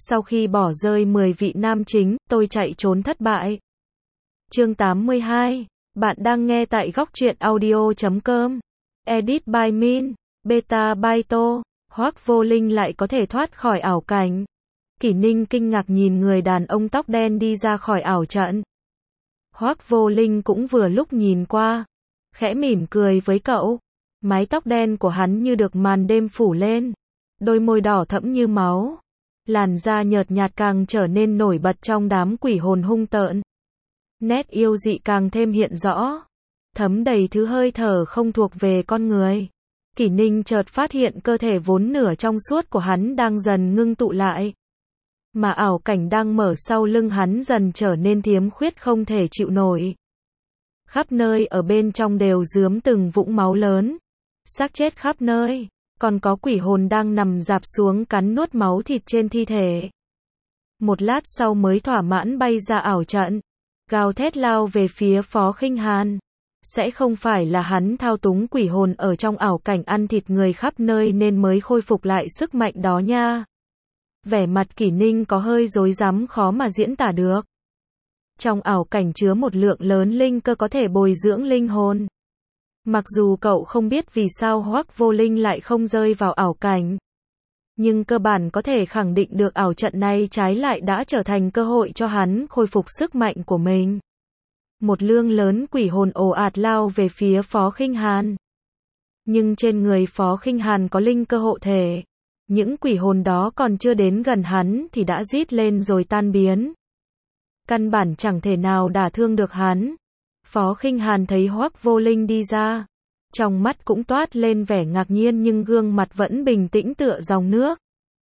Sau khi bỏ rơi 10 vị nam chính, tôi chạy trốn thất bại. Chương 82. Bạn đang nghe tại góc truyện audio.com. Edit by Min. Beta by To. Hoắc Vô Linh lại có thể thoát khỏi ảo cảnh. Kỷ Ninh kinh ngạc nhìn người đàn ông tóc đen đi ra khỏi ảo trận. Hoắc Vô Linh cũng vừa lúc nhìn qua, khẽ mỉm cười với cậu. Mái tóc đen của hắn như được màn đêm phủ lên, đôi môi đỏ thẫm như máu, làn da nhợt nhạt càng trở nên nổi bật trong đám quỷ hồn hung tợn. Nét yêu dị càng thêm hiện rõ, thấm đầy thứ hơi thở không thuộc về con người. Kỷ Ninh chợt phát hiện cơ thể vốn nửa trong suốt của hắn đang dần ngưng tụ lại, mà ảo cảnh đang mở sau lưng hắn dần trở nên thiếm khuyết không thể chịu nổi. Khắp nơi ở bên trong đều rướm từng vũng máu lớn, xác chết khắp nơi, còn có quỷ hồn đang nằm rạp xuống cắn nuốt máu thịt trên thi thể. Một lát sau mới thỏa mãn bay ra ảo trận, gào thét lao về phía Phó Khinh Hàn. Sẽ không phải là hắn thao túng quỷ hồn ở trong ảo cảnh ăn thịt người khắp nơi nên mới khôi phục lại sức mạnh đó nha. Vẻ mặt Kỷ Ninh có hơi rối rắm khó mà diễn tả được. Trong ảo cảnh chứa một lượng lớn linh cơ có thể bồi dưỡng linh hồn. Mặc dù cậu không biết vì sao Hoắc Vô Linh lại không rơi vào ảo cảnh, nhưng cơ bản có thể khẳng định được ảo trận này trái lại đã trở thành cơ hội cho hắn khôi phục sức mạnh của mình. Một lượng lớn quỷ hồn ồ ạt lao về phía Phó Khinh Hàn. Nhưng trên người Phó Khinh Hàn có linh cơ hộ thể. Những quỷ hồn đó còn chưa đến gần hắn thì đã rít lên rồi tan biến. Căn bản chẳng thể nào đả thương được hắn. Phó Khinh Hàn thấy Hoắc Vô Linh đi ra, trong mắt cũng toát lên vẻ ngạc nhiên nhưng gương mặt vẫn bình tĩnh tựa dòng nước.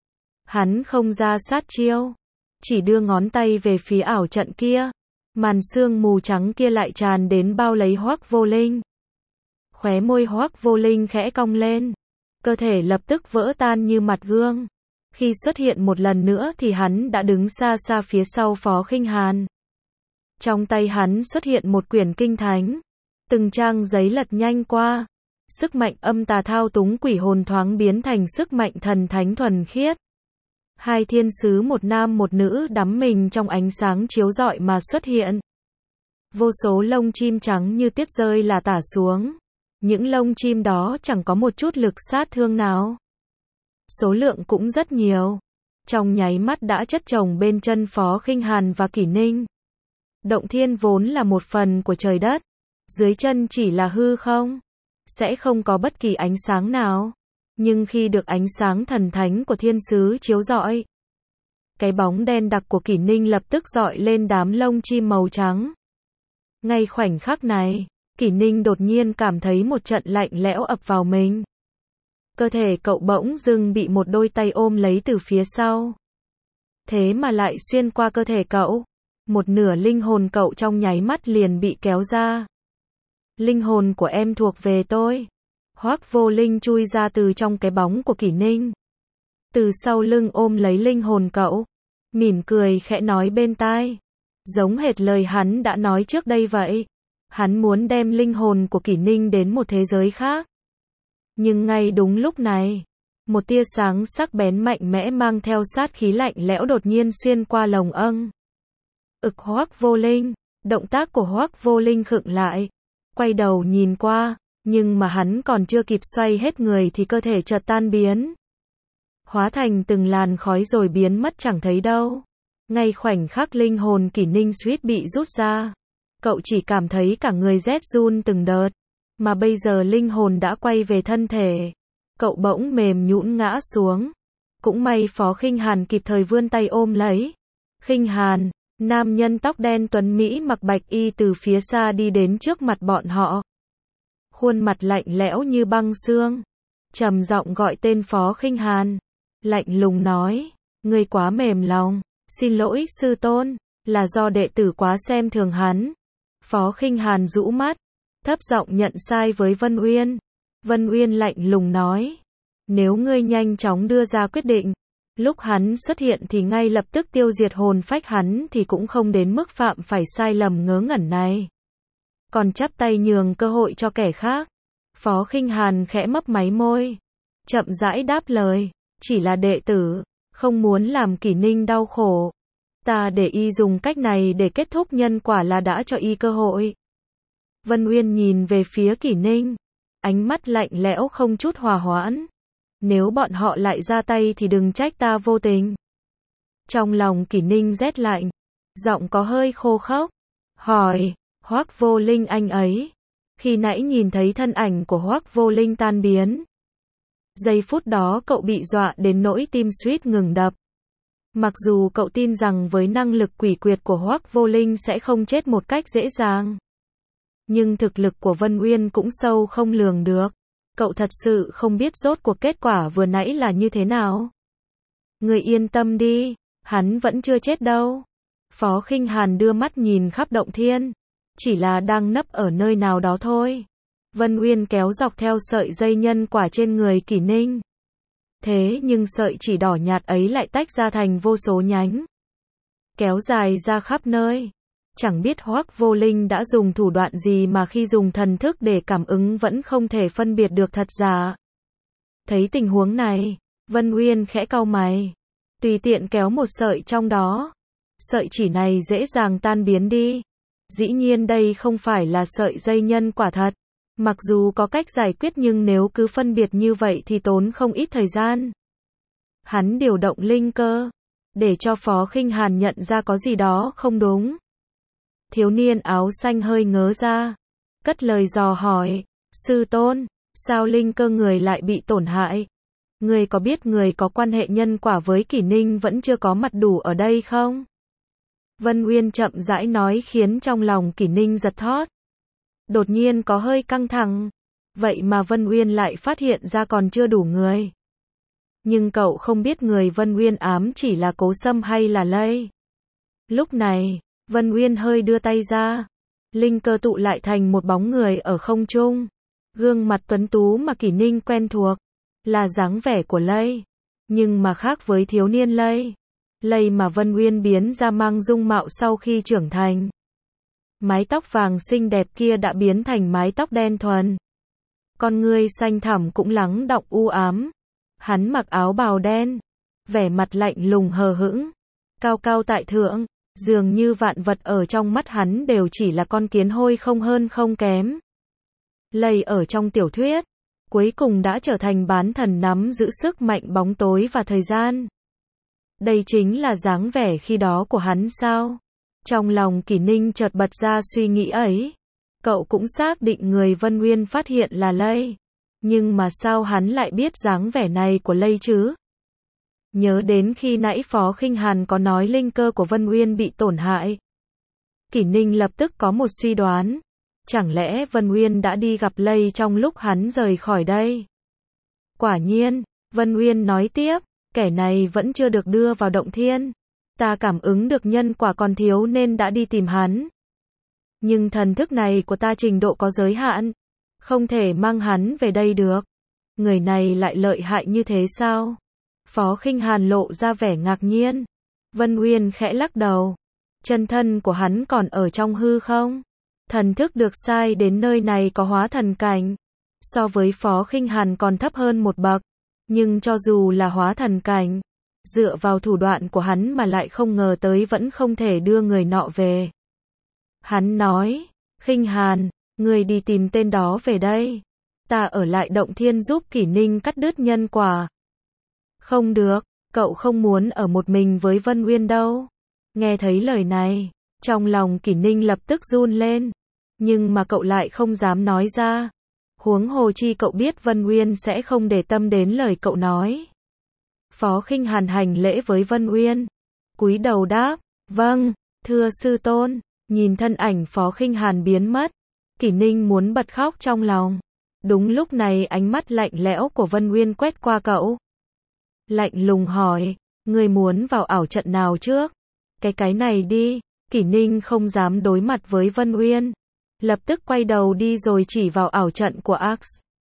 Hắn không ra sát chiêu, chỉ đưa ngón tay về phía ảo trận kia. Màn sương mù trắng kia lại tràn đến bao lấy Hoắc Vô Linh. Khóe môi Hoắc Vô Linh khẽ cong lên, cơ thể lập tức vỡ tan như mặt gương. Khi xuất hiện một lần nữa thì hắn đã đứng xa xa phía sau Phó Khinh Hàn. Trong tay hắn xuất hiện một quyển kinh thánh, từng trang giấy lật nhanh qua. Sức mạnh âm tà thao túng quỷ hồn thoáng biến thành sức mạnh thần thánh thuần khiết. Hai thiên sứ một nam một nữ đắm mình trong ánh sáng chiếu rọi mà xuất hiện. Vô số lông chim trắng như tuyết rơi là tả xuống. Những lông chim đó chẳng có một chút lực sát thương nào. Số lượng cũng rất nhiều. Trong nháy mắt đã chất chồng bên chân Phó Khinh Hàn và Kỷ Ninh. Động thiên vốn là một phần của trời đất, dưới chân chỉ là hư không, sẽ không có bất kỳ ánh sáng nào. Nhưng khi được ánh sáng thần thánh của thiên sứ chiếu rọi, cái bóng đen đặc của Kỷ Ninh lập tức rọi lên đám lông chim màu trắng. Ngay khoảnh khắc này, Kỷ Ninh đột nhiên cảm thấy một trận lạnh lẽo ập vào mình. Cơ thể cậu bỗng dưng bị một đôi tay ôm lấy từ phía sau. Thế mà lại xuyên qua cơ thể cậu. Một nửa linh hồn cậu trong nháy mắt liền bị kéo ra. Linh hồn của em thuộc về tôi. Hoắc Vô Linh chui ra từ trong cái bóng của Kỷ Ninh. Từ sau lưng ôm lấy linh hồn cậu. Mỉm cười khẽ nói bên tai. Giống hệt lời hắn đã nói trước đây vậy. Hắn muốn đem linh hồn của Kỷ Ninh đến một thế giới khác. Nhưng ngay đúng lúc này, một tia sáng sắc bén mạnh mẽ mang theo sát khí lạnh lẽo đột nhiên xuyên qua lồng âng. Hoắc Vô Linh, động tác của Hoắc Vô Linh khựng lại, quay đầu nhìn qua, nhưng mà hắn còn chưa kịp xoay hết người thì cơ thể chợt tan biến. Hóa thành từng làn khói rồi biến mất chẳng thấy đâu. Ngay khoảnh khắc linh hồn Kỷ Ninh suýt bị rút ra, cậu chỉ cảm thấy cả người rét run từng đợt, mà bây giờ linh hồn đã quay về thân thể. Cậu bỗng mềm nhũn ngã xuống. Cũng may Phó Khinh Hàn kịp thời vươn tay ôm lấy. Khinh Hàn, nam nhân tóc đen tuấn Mỹ mặc bạch y từ phía xa đi đến trước mặt bọn họ. Khuôn mặt lạnh lẽo như băng xương. Trầm giọng gọi tên Phó Khinh Hàn. Lạnh lùng nói, ngươi quá mềm lòng. Xin lỗi sư tôn, là do đệ tử quá xem thường hắn. Phó Khinh Hàn rũ mắt, thấp giọng nhận sai với Vân Uyên. Vân Uyên lạnh lùng nói, nếu ngươi nhanh chóng đưa ra quyết định, lúc hắn xuất hiện thì ngay lập tức tiêu diệt hồn phách hắn thì cũng không đến mức phạm phải sai lầm ngớ ngẩn này. Còn chắp tay nhường cơ hội cho kẻ khác. Phó Khinh Hàn khẽ mấp máy môi, chậm rãi đáp lời, chỉ là đệ tử, không muốn làm Kỷ Ninh đau khổ. Ta để y dùng cách này để kết thúc nhân quả là đã cho y cơ hội. Vân Uyên nhìn về phía Kỷ Ninh, ánh mắt lạnh lẽo không chút hòa hoãn. Nếu bọn họ lại ra tay thì đừng trách ta vô tình. Trong lòng Kỷ Ninh rét lạnh, giọng có hơi khô khốc, hỏi, Hoắc Vô Linh anh ấy. Khi nãy nhìn thấy thân ảnh của Hoắc Vô Linh tan biến. Giây phút đó cậu bị dọa đến nỗi tim suýt ngừng đập. Mặc dù cậu tin rằng với năng lực quỷ quyệt của Hoắc Vô Linh sẽ không chết một cách dễ dàng. Nhưng thực lực của Vân Uyên cũng sâu không lường được. Cậu thật sự không biết rốt cuộc kết quả vừa nãy là như thế nào. Người yên tâm đi, hắn vẫn chưa chết đâu. Phó Khinh Hàn đưa mắt nhìn khắp động thiên. Chỉ là đang nấp ở nơi nào đó thôi. Vân Uyên kéo dọc theo sợi dây nhân quả trên người Kỷ Ninh. Thế nhưng sợi chỉ đỏ nhạt ấy lại tách ra thành vô số nhánh. Kéo dài ra khắp nơi. Chẳng biết Hoắc Vô Linh đã dùng thủ đoạn gì mà khi dùng thần thức để cảm ứng vẫn không thể phân biệt được thật giả. Thấy tình huống này, Vân Uyên khẽ cau mày. Tùy tiện kéo một sợi trong đó. Sợi chỉ này dễ dàng tan biến đi. Dĩ nhiên đây không phải là sợi dây nhân quả thật. Mặc dù có cách giải quyết nhưng nếu cứ phân biệt như vậy thì tốn không ít thời gian. Hắn điều động linh cơ, để cho Phó Khinh Hàn nhận ra có gì đó không đúng. Thiếu niên áo xanh hơi ngớ ra, cất lời dò hỏi, sư tôn, sao linh cơ người lại bị tổn hại? Người có biết người có quan hệ nhân quả với Kỷ Ninh vẫn chưa có mặt đủ ở đây không? Vân Uyên chậm rãi nói khiến trong lòng Kỷ Ninh giật thót. Đột nhiên có hơi căng thẳng. Vậy mà Vân Uyên lại phát hiện ra còn chưa đủ người. Nhưng cậu không biết người Vân Uyên ám chỉ là Cố Sâm hay là Lây. Lúc này, Vân Uyên hơi đưa tay ra. Linh cơ tụ lại thành một bóng người ở không trung. Gương mặt tuấn tú mà Kỷ Ninh quen thuộc. Là dáng vẻ của Lây. Nhưng mà khác với thiếu niên Lây. Lây mà Vân Uyên biến ra mang dung mạo sau khi trưởng thành. Mái tóc vàng xinh đẹp kia đã biến thành mái tóc đen thuần. Con ngươi xanh thẳm cũng lắng đọng u ám. Hắn mặc áo bào đen. Vẻ mặt lạnh lùng hờ hững. Cao cao tại thượng. Dường như vạn vật ở trong mắt hắn đều chỉ là con kiến hôi không hơn không kém. Lây ở trong tiểu thuyết. Cuối cùng đã trở thành bán thần nắm giữ sức mạnh bóng tối và thời gian. Đây chính là dáng vẻ khi đó của hắn sao? Trong lòng Kỷ Ninh chợt bật ra suy nghĩ ấy. Cậu cũng xác định người Vân Uyên phát hiện là Lây. Nhưng mà sao hắn lại biết dáng vẻ này của Lây chứ? Nhớ đến khi nãy Phó Khinh Hàn có nói linh cơ của Vân Uyên bị tổn hại. Kỷ Ninh lập tức có một suy đoán. Chẳng lẽ Vân Uyên đã đi gặp Lây trong lúc hắn rời khỏi đây? Quả nhiên, Vân Uyên nói tiếp, kẻ này vẫn chưa được đưa vào động thiên. Ta cảm ứng được nhân quả còn thiếu nên đã đi tìm hắn. Nhưng thần thức này của ta trình độ có giới hạn. Không thể mang hắn về đây được. Người này lại lợi hại như thế sao? Phó Khinh Hàn lộ ra vẻ ngạc nhiên. Vân Uyên khẽ lắc đầu. Chân thân của hắn còn ở trong hư không? Thần thức được sai đến nơi này có hóa thần cảnh. So với Phó Khinh Hàn còn thấp hơn một bậc. Nhưng cho dù là hóa thần cảnh, dựa vào thủ đoạn của hắn mà lại không ngờ tới vẫn không thể đưa người nọ về. Hắn nói, Khinh Hàn, người đi tìm tên đó về đây. Ta ở lại động thiên giúp Kỷ Ninh cắt đứt nhân quả. Không được, cậu không muốn ở một mình với Vân Uyên đâu. Nghe thấy lời này, trong lòng Kỷ Ninh lập tức run lên. Nhưng mà cậu lại không dám nói ra. Huống hồ chi cậu biết Vân Uyên sẽ không để tâm đến lời cậu nói. Phó Khinh Hàn hành lễ với Vân Uyên. Cúi đầu đáp, vâng, thưa sư tôn. Nhìn thân ảnh Phó Khinh Hàn biến mất. Kỷ Ninh muốn bật khóc trong lòng. Đúng lúc này ánh mắt lạnh lẽo của Vân Uyên quét qua cậu. Lạnh lùng hỏi, người muốn vào ảo trận nào trước? Cái này đi. Kỷ Ninh không dám đối mặt với Vân Uyên. Lập tức quay đầu đi rồi chỉ vào ảo trận của Axe.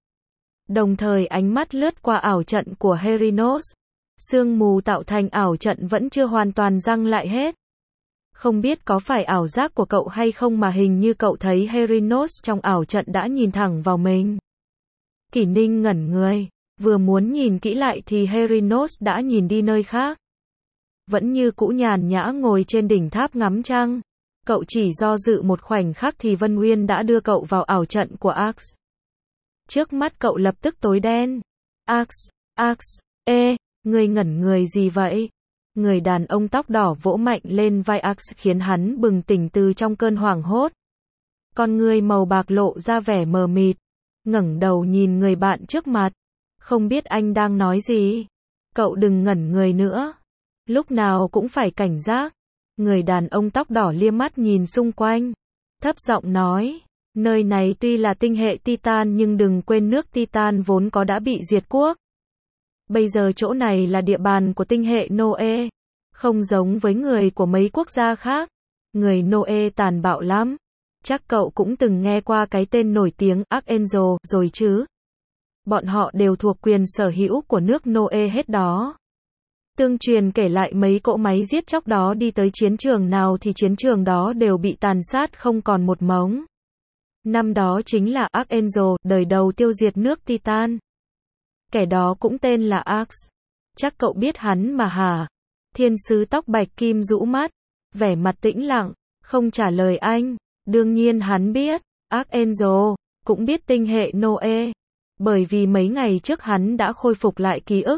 Đồng thời ánh mắt lướt qua ảo trận của Herinos. Sương mù tạo thành ảo trận vẫn chưa hoàn toàn giăng lại hết. Không biết có phải ảo giác của cậu hay không mà hình như cậu thấy Herinos trong ảo trận đã nhìn thẳng vào mình. Kỷ Ninh ngẩn người, vừa muốn nhìn kỹ lại thì Herinos đã nhìn đi nơi khác. vẫn như cũ nhàn nhã ngồi trên đỉnh tháp ngắm trăng. Cậu chỉ do dự một khoảnh khắc thì Vân Uyên đã đưa cậu vào ảo trận của Axe. Trước mắt cậu lập tức tối đen. Axe, ngươi ngẩn người gì vậy? Người đàn ông tóc đỏ vỗ mạnh lên vai Axe khiến hắn bừng tỉnh từ trong cơn hoảng hốt. Con ngươi màu bạc lộ ra vẻ mờ mịt, ngẩng đầu nhìn người bạn trước mặt. Không biết anh đang nói gì? Cậu đừng ngẩn người nữa. Lúc nào cũng phải cảnh giác. Người đàn ông tóc đỏ liếc mắt nhìn xung quanh, thấp giọng nói, nơi này tuy là tinh hệ Titan nhưng đừng quên nước Titan vốn có đã bị diệt quốc. Bây giờ chỗ này là địa bàn của tinh hệ Noe, không giống với người của mấy quốc gia khác. Người Noe tàn bạo lắm. Chắc cậu cũng từng nghe qua cái tên nổi tiếng Archangel rồi chứ. Bọn họ đều thuộc quyền sở hữu của nước Noe hết đó. Tương truyền kể lại mấy cỗ máy giết chóc đó đi tới chiến trường nào thì chiến trường đó đều bị tàn sát không còn một mống. Năm đó chính là Archangel, đời đầu tiêu diệt nước Titan. Kẻ đó cũng tên là Axe. Chắc cậu biết hắn mà hả? Thiên sứ tóc bạch kim rũ mắt, vẻ mặt tĩnh lặng, không trả lời anh. Đương nhiên hắn biết, Archangel cũng biết tinh hệ Noe, bởi vì mấy ngày trước hắn đã khôi phục lại ký ức.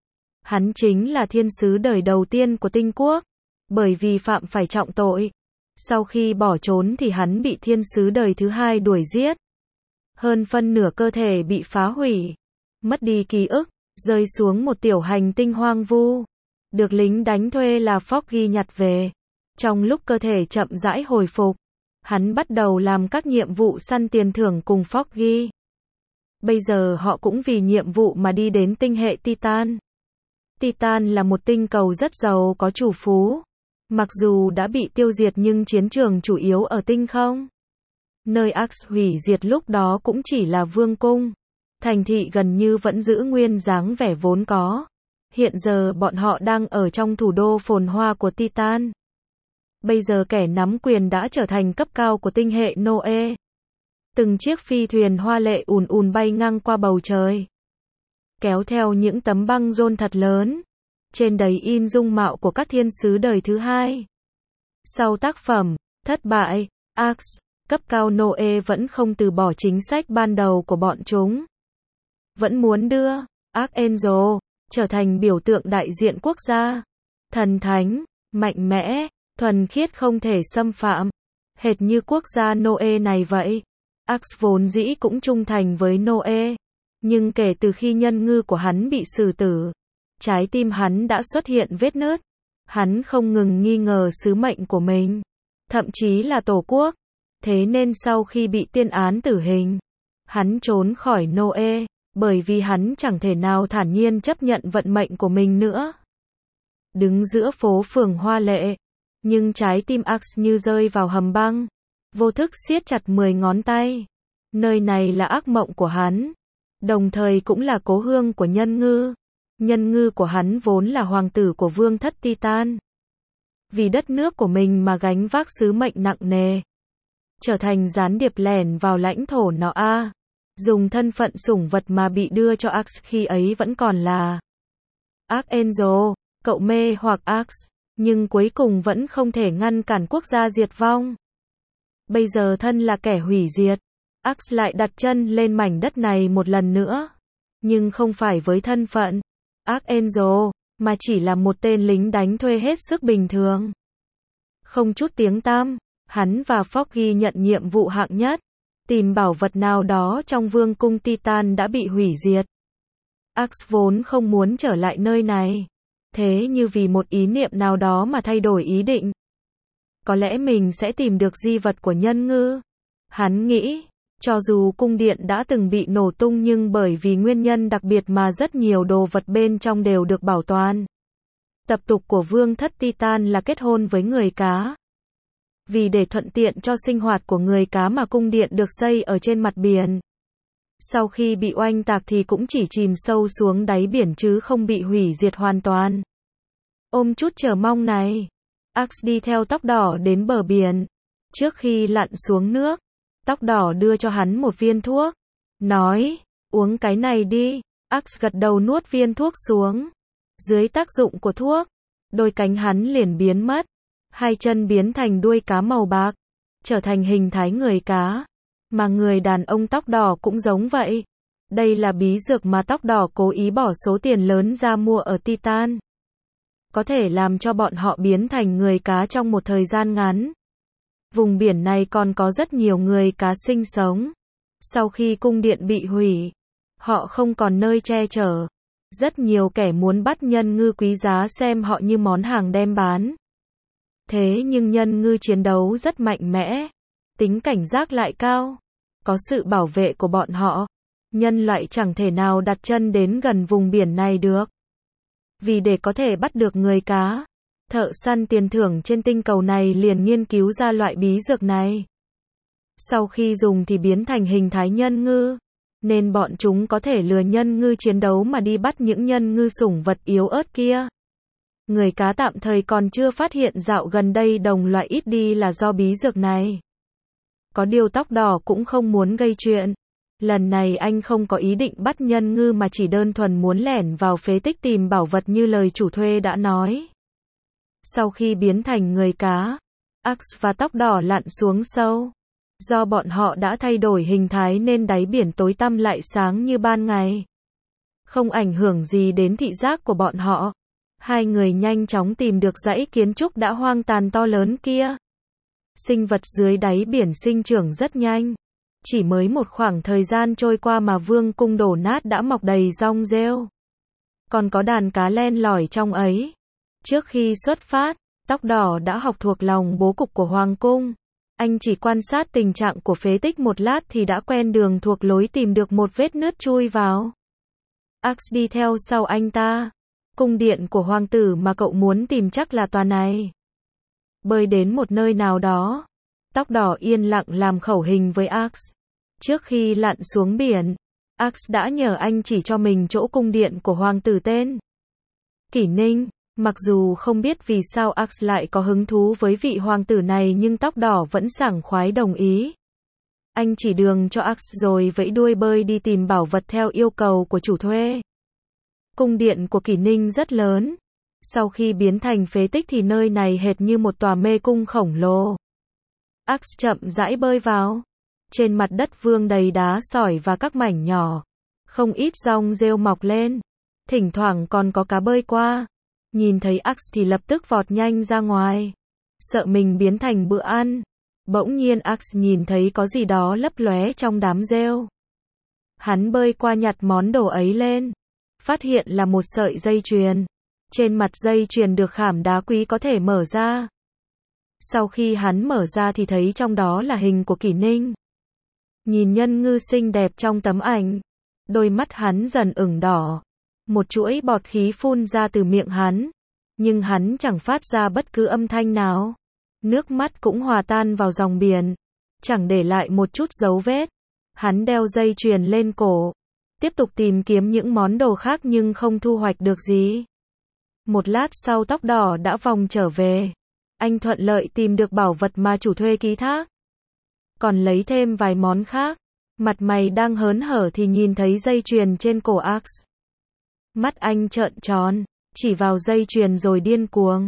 Hắn chính là thiên sứ đời đầu tiên của tinh quốc, bởi vì phạm phải trọng tội. Sau khi bỏ trốn thì hắn bị thiên sứ đời thứ hai đuổi giết. Hơn phân nửa cơ thể bị phá hủy, mất đi ký ức, rơi xuống một tiểu hành tinh hoang vu. Được lính đánh thuê là Foggy nhặt về. Trong lúc cơ thể chậm rãi hồi phục, hắn bắt đầu làm các nhiệm vụ săn tiền thưởng cùng Foggy. Bây giờ họ cũng vì nhiệm vụ mà đi đến tinh hệ Titan. Titan là một tinh cầu rất giàu có chủ phú. Mặc dù đã bị tiêu diệt nhưng chiến trường chủ yếu ở tinh không. Nơi Axe hủy diệt lúc đó cũng chỉ là vương cung. Thành thị gần như vẫn giữ nguyên dáng vẻ vốn có. Hiện giờ bọn họ đang ở trong thủ đô phồn hoa của Titan. Bây giờ kẻ nắm quyền đã trở thành cấp cao của tinh hệ Noe. Từng chiếc phi thuyền hoa lệ ùn ùn bay ngang qua bầu trời, kéo theo những tấm băng rôn thật lớn. Trên đấy in dung mạo của các thiên sứ đời thứ hai. Sau tác phẩm thất bại, Axe, cấp cao Noe vẫn không từ bỏ chính sách ban đầu của bọn chúng. Vẫn muốn đưa Archangel trở thành biểu tượng đại diện quốc gia. Thần thánh, mạnh mẽ, thuần khiết không thể xâm phạm. Hệt như quốc gia Noe này vậy. Axe vốn dĩ cũng trung thành với Noe. Nhưng kể từ khi nhân ngư của hắn bị xử tử, trái tim hắn đã xuất hiện vết nứt. Hắn không ngừng nghi ngờ sứ mệnh của mình, thậm chí là tổ quốc. Thế nên sau khi bị tuyên án tử hình, hắn trốn khỏi Noe, bởi vì hắn chẳng thể nào thản nhiên chấp nhận vận mệnh của mình nữa. Đứng giữa phố phường hoa lệ, nhưng trái tim Axe như rơi vào hầm băng, vô thức siết chặt 10 ngón tay. Nơi này là ác mộng của hắn, đồng thời cũng là cố hương của nhân ngư. Nhân ngư của hắn vốn là hoàng tử của vương thất Titan. Vì đất nước của mình mà gánh vác sứ mệnh nặng nề. Trở thành gián điệp lẻn vào lãnh thổ nó dùng thân phận sủng vật mà bị đưa cho Axe khi ấy vẫn còn là Archangel. Cậu mê hoặc Axe, nhưng cuối cùng vẫn không thể ngăn cản quốc gia diệt vong. Bây giờ thân là kẻ hủy diệt, Axe lại đặt chân lên mảnh đất này một lần nữa. Nhưng không phải với thân phận Archangel, mà chỉ là một tên lính đánh thuê hết sức bình thường. Không chút tiếng tăm, hắn và Foggy nhận nhiệm vụ hạng nhất, tìm bảo vật nào đó trong vương cung Titan đã bị hủy diệt. Axe vốn không muốn trở lại nơi này, thế như vì một ý niệm nào đó mà thay đổi ý định. Có lẽ mình sẽ tìm được di vật của nhân ngư. Hắn nghĩ, cho dù cung điện đã từng bị nổ tung nhưng bởi vì nguyên nhân đặc biệt mà rất nhiều đồ vật bên trong đều được bảo toàn. Tập tục của vương thất Titan là kết hôn với người cá. Vì để thuận tiện cho sinh hoạt của người cá mà cung điện được xây ở trên mặt biển. Sau khi bị oanh tạc thì cũng chỉ chìm sâu xuống đáy biển chứ không bị hủy diệt hoàn toàn. Ôm chút chờ mong này, Axe đi theo tóc đỏ đến bờ biển. Trước khi lặn xuống nước, tóc đỏ đưa cho hắn một viên thuốc, nói, uống cái này đi. Axe gật đầu nuốt viên thuốc xuống. Dưới tác dụng của thuốc, đôi cánh hắn liền biến mất, hai chân biến thành đuôi cá màu bạc, trở thành hình thái người cá. Mà người đàn ông tóc đỏ cũng giống vậy. Đây là bí dược mà tóc đỏ cố ý bỏ số tiền lớn ra mua ở Titan. Có thể làm cho bọn họ biến thành người cá trong một thời gian ngắn. Vùng biển này còn có rất nhiều người cá sinh sống. Sau khi cung điện bị hủy, họ không còn nơi che chở. Rất nhiều kẻ muốn bắt nhân ngư quý giá xem họ như món hàng đem bán. Thế nhưng nhân ngư chiến đấu rất mạnh mẽ, tính cảnh giác lại cao. Có sự bảo vệ của bọn họ, nhân loại chẳng thể nào đặt chân đến gần vùng biển này được. Vì để có thể bắt được người cá, thợ săn tiền thưởng trên tinh cầu này liền nghiên cứu ra loại bí dược này. Sau khi dùng thì biến thành hình thái nhân ngư, nên bọn chúng có thể lừa nhân ngư chiến đấu mà đi bắt những nhân ngư sủng vật yếu ớt kia. Người cá tạm thời còn chưa phát hiện dạo gần đây đồng loại ít đi là do bí dược này. Có điều tóc đỏ cũng không muốn gây chuyện. Lần này anh không có ý định bắt nhân ngư mà chỉ đơn thuần muốn lẻn vào phế tích tìm bảo vật như lời chủ thuê đã nói. Sau khi biến thành người cá, Axe và tóc đỏ lặn xuống sâu. Do bọn họ đã thay đổi hình thái nên đáy biển tối tăm lại sáng như ban ngày. Không ảnh hưởng gì đến thị giác của bọn họ. Hai người nhanh chóng tìm được dãy kiến trúc đã hoang tàn to lớn kia. Sinh vật dưới đáy biển sinh trưởng rất nhanh. Chỉ mới một khoảng thời gian trôi qua mà vương cung đổ nát đã mọc đầy rong rêu. Còn có đàn cá len lỏi trong ấy. Trước khi xuất phát, tóc đỏ đã học thuộc lòng bố cục của hoàng cung. Anh chỉ quan sát tình trạng của phế tích một lát thì đã quen đường thuộc lối tìm được một vết nứt chui vào. Axe đi theo sau anh ta. Cung điện của hoàng tử mà cậu muốn tìm chắc là tòa này. Bơi đến một nơi nào đó, tóc đỏ yên lặng làm khẩu hình với Axe. Trước khi lặn xuống biển, Axe đã nhờ anh chỉ cho mình chỗ cung điện của hoàng tử tên Kỷ Ninh. Mặc dù không biết vì sao Axe lại có hứng thú với vị hoàng tử này nhưng tóc đỏ vẫn sảng khoái đồng ý. Anh chỉ đường cho Axe rồi vẫy đuôi bơi đi tìm bảo vật theo yêu cầu của chủ thuê. Cung điện của Kỷ Ninh rất lớn. Sau khi biến thành phế tích thì nơi này hệt như một tòa mê cung khổng lồ. Axe chậm rãi bơi vào. Trên mặt đất vương đầy đá sỏi và các mảnh nhỏ. Không ít rong rêu mọc lên. Thỉnh thoảng còn có cá bơi qua. Nhìn thấy Axe thì lập tức vọt nhanh ra ngoài. Sợ mình biến thành bữa ăn. Bỗng nhiên Axe nhìn thấy có gì đó lấp lóe trong đám rêu. Hắn bơi qua nhặt món đồ ấy lên. Phát hiện là một sợi dây chuyền. Trên mặt dây chuyền được khảm đá quý có thể mở ra. Sau khi hắn mở ra thì thấy trong đó là hình của Kỷ Ninh. Nhìn nhân ngư xinh đẹp trong tấm ảnh, đôi mắt hắn dần ửng đỏ. Một chuỗi bọt khí phun ra từ miệng hắn, nhưng hắn chẳng phát ra bất cứ âm thanh nào. Nước mắt cũng hòa tan vào dòng biển, chẳng để lại một chút dấu vết. Hắn đeo dây chuyền lên cổ, tiếp tục tìm kiếm những món đồ khác nhưng không thu hoạch được gì. Một lát sau tóc đỏ đã vòng trở về. Anh thuận lợi tìm được bảo vật mà chủ thuê ký thác. Còn lấy thêm vài món khác. Mặt mày đang hớn hở thì nhìn thấy dây chuyền trên cổ Axe. Mắt anh trợn tròn, chỉ vào dây chuyền rồi điên cuồng.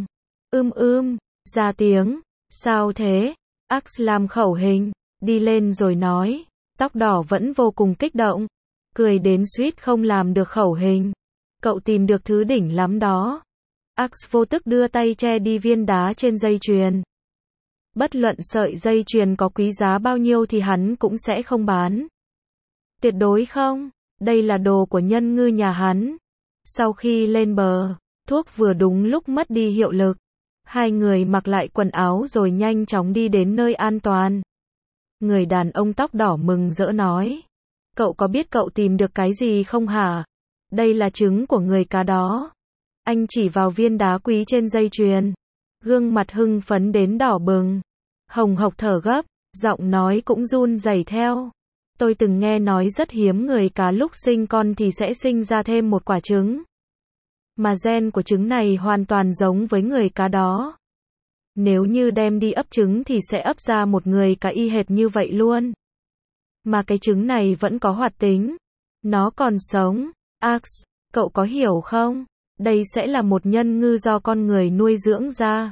Ra tiếng. Sao thế? Axe làm khẩu hình, đi lên rồi nói. Tóc đỏ vẫn vô cùng kích động. Cười đến suýt không làm được khẩu hình. Cậu tìm được thứ đỉnh lắm đó. Axe vô tức đưa tay che đi viên đá trên dây chuyền. Bất luận sợi dây chuyền có quý giá bao nhiêu thì hắn cũng sẽ không bán. Tuyệt đối không, đây là đồ của nhân ngư nhà hắn. Sau khi lên bờ, thuốc vừa đúng lúc mất đi hiệu lực. Hai người mặc lại quần áo rồi nhanh chóng đi đến nơi an toàn. Người đàn ông tóc đỏ mừng rỡ nói. Cậu có biết cậu tìm được cái gì không hả? Đây là trứng của người cá đó. Anh chỉ vào viên đá quý trên dây chuyền. Gương mặt hưng phấn đến đỏ bừng. Hồng hộc thở gấp, giọng nói cũng run rẩy theo. Tôi từng nghe nói rất hiếm người cá lúc sinh con thì sẽ sinh ra thêm một quả trứng. Mà gen của trứng này hoàn toàn giống với người cá đó. Nếu như đem đi ấp trứng thì sẽ ấp ra một người cá y hệt như vậy luôn. Mà cái trứng này vẫn có hoạt tính. Nó còn sống. Axe, cậu có hiểu không? Đây sẽ là một nhân ngư do con người nuôi dưỡng ra.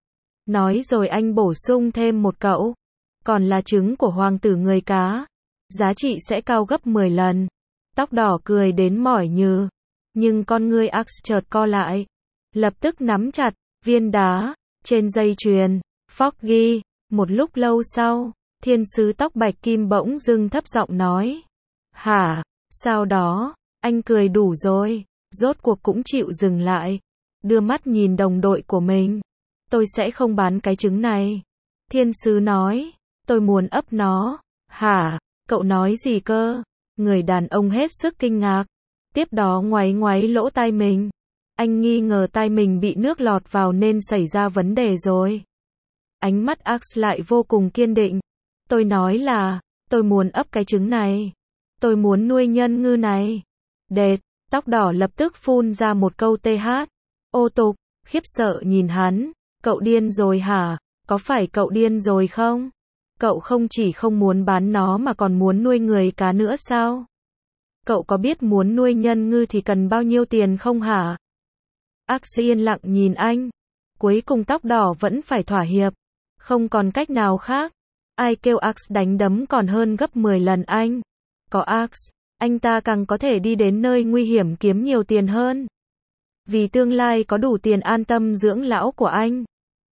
Nói rồi anh bổ sung thêm một cậu. Còn là trứng của hoàng tử người cá. Giá trị sẽ cao gấp 10 lần. Tóc đỏ cười đến mỏi nhừ. Nhưng con ngươi Ax chợt co lại. Lập tức nắm chặt viên đá trên dây chuyền. Foggy. Một lúc lâu sau, thiên sứ tóc bạch kim bỗng dưng thấp giọng nói. Hả? Sau đó, anh cười đủ rồi. Rốt cuộc cũng chịu dừng lại. Đưa mắt nhìn đồng đội của mình. Tôi sẽ không bán cái trứng này. Thiên sứ nói. Tôi muốn ấp nó. Hả? Cậu nói gì cơ? Người đàn ông hết sức kinh ngạc. Tiếp đó ngoáy ngoáy lỗ tai mình. Anh nghi ngờ tai mình bị nước lọt vào nên xảy ra vấn đề rồi. Ánh mắt Ax lại vô cùng kiên định. Tôi nói là, tôi muốn ấp cái trứng này. Tôi muốn nuôi nhân ngư này. Đệt, tóc đỏ lập tức phun ra một câu TH. Ô tục, khiếp sợ nhìn hắn. Cậu điên rồi hả? Có phải cậu điên rồi không? Cậu không chỉ không muốn bán nó mà còn muốn nuôi người cá nữa sao? Cậu có biết muốn nuôi nhân ngư thì cần bao nhiêu tiền không hả? Ax yên lặng nhìn anh. Cuối cùng tóc đỏ vẫn phải thỏa hiệp. Không còn cách nào khác. Ai kêu Ax đánh đấm còn hơn gấp 10 lần anh. Có Ax, anh ta càng có thể đi đến nơi nguy hiểm kiếm nhiều tiền hơn. Vì tương lai có đủ tiền an tâm dưỡng lão của anh.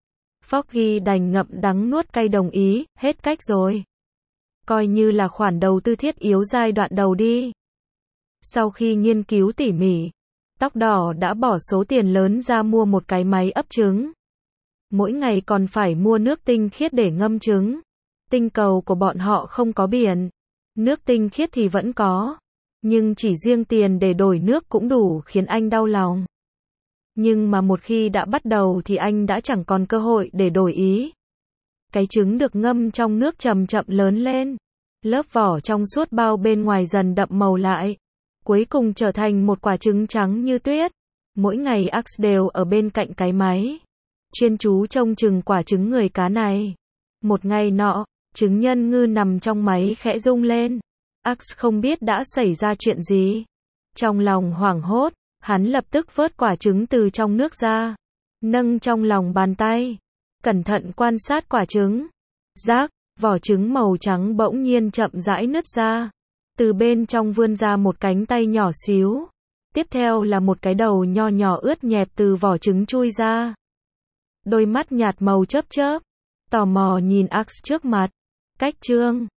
Foggy đành ngậm đắng nuốt cay đồng ý, hết cách rồi. Coi như là khoản đầu tư thiết yếu giai đoạn đầu đi. Sau khi nghiên cứu tỉ mỉ, tóc đỏ đã bỏ số tiền lớn ra mua một cái máy ấp trứng. Mỗi ngày còn phải mua nước tinh khiết để ngâm trứng. Tinh cầu của bọn họ không có biển. Nước tinh khiết thì vẫn có. Nhưng chỉ riêng tiền để đổi nước cũng đủ khiến anh đau lòng. Nhưng mà một khi đã bắt đầu thì anh đã chẳng còn cơ hội để đổi ý. Cái trứng được ngâm trong nước chậm chậm lớn lên. Lớp vỏ trong suốt bao bên ngoài dần đậm màu lại. Cuối cùng trở thành một quả trứng trắng như tuyết. Mỗi ngày Ax đều ở bên cạnh cái máy. Chuyên chú trông chừng quả trứng người cá này. Một ngày nọ, trứng nhân ngư nằm trong máy khẽ rung lên. Ax không biết đã xảy ra chuyện gì. Trong lòng hoảng hốt, hắn lập tức vớt quả trứng từ trong nước ra. Nâng trong lòng bàn tay. Cẩn thận quan sát quả trứng. Rác, vỏ trứng màu trắng bỗng nhiên chậm rãi nứt ra. Từ bên trong vươn ra một cánh tay nhỏ xíu. Tiếp theo là một cái đầu nho nhỏ ướt nhẹp từ vỏ trứng chui ra. Đôi mắt nhạt màu chớp chớp. Tò mò nhìn Ax trước mặt. Cách chương